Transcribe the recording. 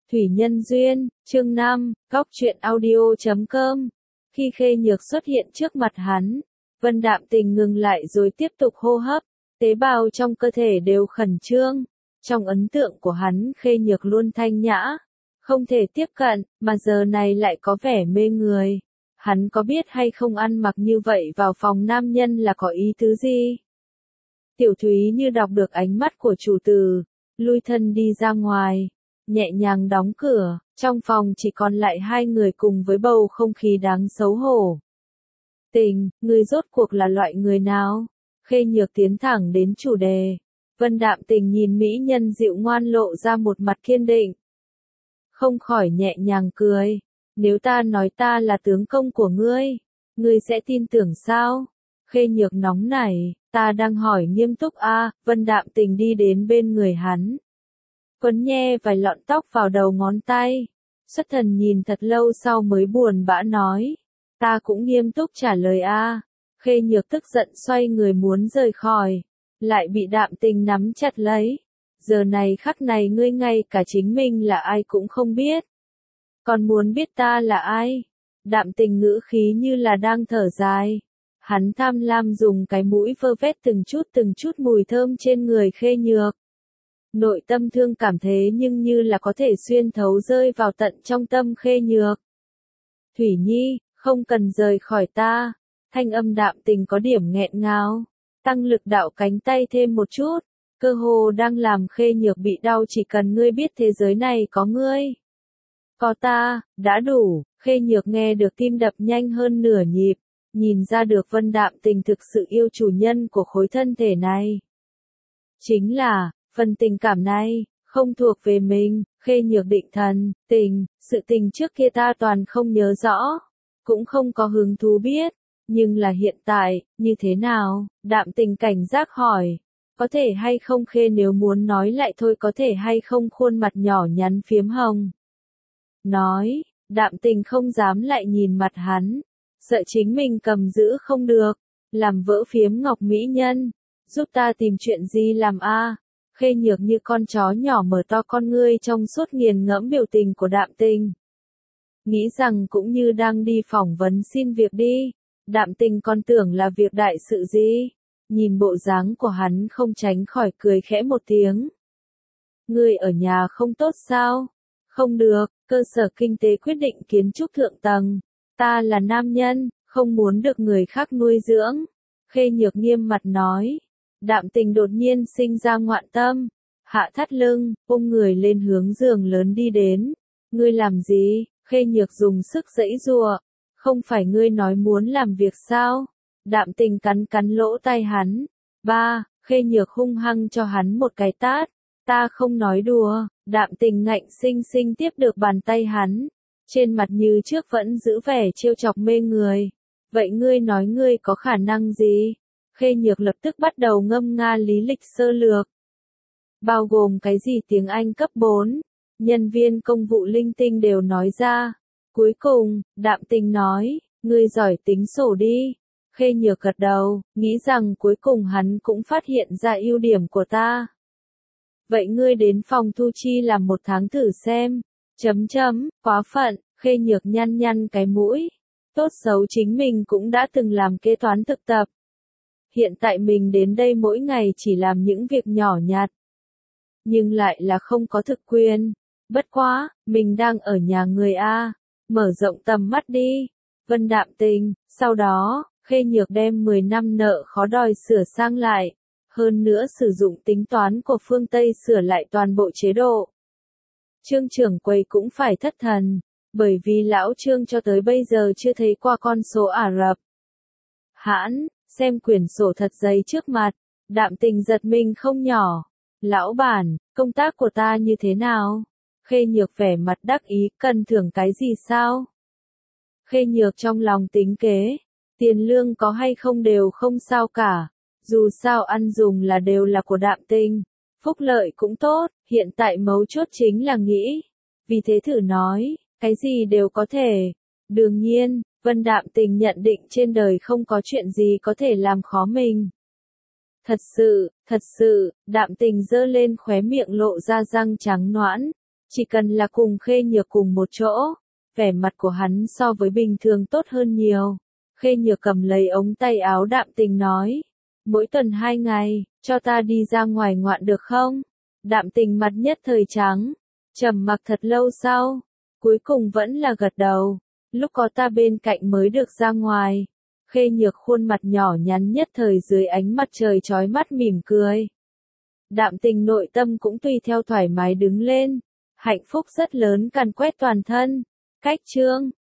Thủy Nhân Duyên, chương 5, góc truyện audio.com. Khi Khê Nhược xuất hiện trước mặt hắn, Vân Đạm Tình ngừng lại rồi tiếp tục hô hấp, tế bào trong cơ thể đều khẩn trương. Trong ấn tượng của hắn, Khê Nhược luôn thanh nhã, không thể tiếp cận, mà giờ này lại có vẻ mê người. Hắn có biết hay không ăn mặc như vậy vào phòng nam nhân là có ý tứ gì? Tiểu Thúy như đọc được ánh mắt của chủ tử, lui thân đi ra ngoài, nhẹ nhàng đóng cửa, trong phòng chỉ còn lại hai người cùng với bầu không khí đáng xấu hổ. Tình, người rốt cuộc là loại người nào? Khê Nhược tiến thẳng đến chủ đề. Vân Đạm Tình nhìn mỹ nhân dịu ngoan lộ ra một mặt kiên định. Không khỏi nhẹ nhàng cười. Nếu ta nói ta là tướng công của ngươi sẽ tin tưởng sao? Khê Nhược nóng nảy, ta đang hỏi nghiêm túc a. Vân Đạm Tình đi đến bên người hắn, quấn nhe vài lọn tóc vào đầu ngón tay. Xuất thần nhìn thật lâu sau mới buồn bã nói, ta cũng nghiêm túc trả lời a. Khê Nhược tức giận xoay người muốn rời khỏi, lại bị Đạm Tình nắm chặt lấy. Giờ này khắc này ngươi ngay cả chính mình là ai cũng không biết, còn muốn biết ta là ai? Đạm Tình ngữ khí như là đang thở dài. Hắn tham lam dùng cái mũi vơ vét từng chút mùi thơm trên người Khê Nhược. Nội tâm thương cảm thế nhưng như là có thể xuyên thấu rơi vào tận trong tâm Khê Nhược. Thủy Nhi, không cần rời khỏi ta. Thanh âm Đạm Tình có điểm nghẹn ngào, tăng lực đạo cánh tay thêm một chút, cơ hồ đang làm Khê Nhược bị đau. Chỉ cần ngươi biết thế giới này có ngươi, có ta, đã đủ. Khê Nhược nghe được tim đập nhanh hơn nửa nhịp, nhìn ra được Vân Đạm Tình thực sự yêu chủ nhân của khối thân thể này. Chính là, phần tình cảm này, không thuộc về mình. Khê Nhược định thần, sự tình trước kia ta toàn không nhớ rõ, cũng không có hứng thú biết, nhưng là hiện tại, như thế nào? Đạm Tình cảnh giác hỏi, có thể hay không Khê nếu muốn nói lại thôi có thể hay không khuôn mặt nhỏ nhắn phiếm hồng. Nói, Đạm Tình không dám lại nhìn mặt hắn, sợ chính mình cầm giữ không được, làm vỡ phiếm ngọc mỹ nhân, giúp ta tìm chuyện gì làm a? Khê Nhược như con chó nhỏ mở to con ngươi trong suốt nghiền ngẫm biểu tình của Đạm Tình. Nghĩ rằng cũng như đang đi phỏng vấn xin việc đi, Đạm Tình còn tưởng là việc đại sự gì. Nhìn bộ dáng của hắn không tránh khỏi cười khẽ một tiếng. Ngươi ở nhà không tốt sao? Không được, cơ sở kinh tế quyết định kiến trúc thượng tầng. Ta là nam nhân, không muốn được người khác nuôi dưỡng. Khê Nhược nghiêm mặt nói. Đạm Tình đột nhiên sinh ra ngoạn tâm, hạ thắt lưng, ôm người lên hướng giường lớn đi đến. Ngươi làm gì? Khê Nhược dùng sức giãy giụa. Không phải ngươi nói muốn làm việc sao? Đạm Tình cắn lỗ tai hắn. Ba, Khê Nhược hung hăng cho hắn một cái tát. Ta không nói đùa. Đạm Tình ngạnh sinh sinh tiếp được bàn tay hắn, trên mặt như trước vẫn giữ vẻ trêu chọc mê người. Vậy ngươi nói ngươi có khả năng gì? Khê Nhược lập tức bắt đầu ngâm nga lý lịch sơ lược, bao gồm cái gì tiếng Anh cấp 4, nhân viên công vụ linh tinh đều nói ra. Cuối cùng, Đạm Tình nói, ngươi giỏi tính sổ đi. Khê Nhược gật đầu, nghĩ rằng cuối cùng hắn cũng phát hiện ra ưu điểm của ta. Vậy ngươi đến phòng thu chi làm 1 tháng thử xem. Quá phận. Khê Nhược nhăn cái mũi. Tốt xấu chính mình cũng đã từng làm kế toán thực tập. Hiện tại mình đến đây mỗi ngày chỉ làm những việc nhỏ nhặt, nhưng lại là không có thực quyền. Bất quá, mình đang ở nhà người a, mở rộng tầm mắt đi. Vân Đạm Tình. Sau đó, Khê Nhược đem 10 năm nợ khó đòi sửa sang lại, hơn nữa sử dụng tính toán của phương Tây sửa lại toàn bộ chế độ. Trương trưởng quầy cũng phải thất thần, bởi vì lão Trương cho tới bây giờ chưa thấy qua con số Ả Rập. Hãn, xem quyển sổ thật dày trước mặt, Đạm Tình giật mình không nhỏ. Lão bản, công tác của ta như thế nào? Khê Nhược vẻ mặt đắc ý, cần thưởng cái gì sao? Khê Nhược trong lòng tính kế, tiền lương có hay không đều không sao cả. Dù sao ăn dùng là đều là của Đạm Tình, phúc lợi cũng tốt, hiện tại mấu chốt chính là nghĩ. Vì thế thử nói, cái gì đều có thể. Đương nhiên, Vân Đạm Tình nhận định trên đời không có chuyện gì có thể làm khó mình. Thật sự, Đạm Tình giơ lên khóe miệng lộ ra răng trắng nõn. Chỉ cần là cùng Khê Nhược cùng một chỗ, vẻ mặt của hắn so với bình thường tốt hơn nhiều. Khê Nhược cầm lấy ống tay áo Đạm Tình nói, mỗi tuần 2 ngày, cho ta đi ra ngoài ngoạn được không? Đạm Tình mặt nhất thời trắng, trầm mặc thật lâu sau, cuối cùng vẫn là gật đầu, lúc có ta bên cạnh mới được ra ngoài. Khê Nhược khuôn mặt nhỏ nhắn nhất thời dưới ánh mặt trời chói mắt mỉm cười. Đạm Tình nội tâm cũng tùy theo thoải mái đứng lên, hạnh phúc rất lớn càn quét toàn thân. Cách chương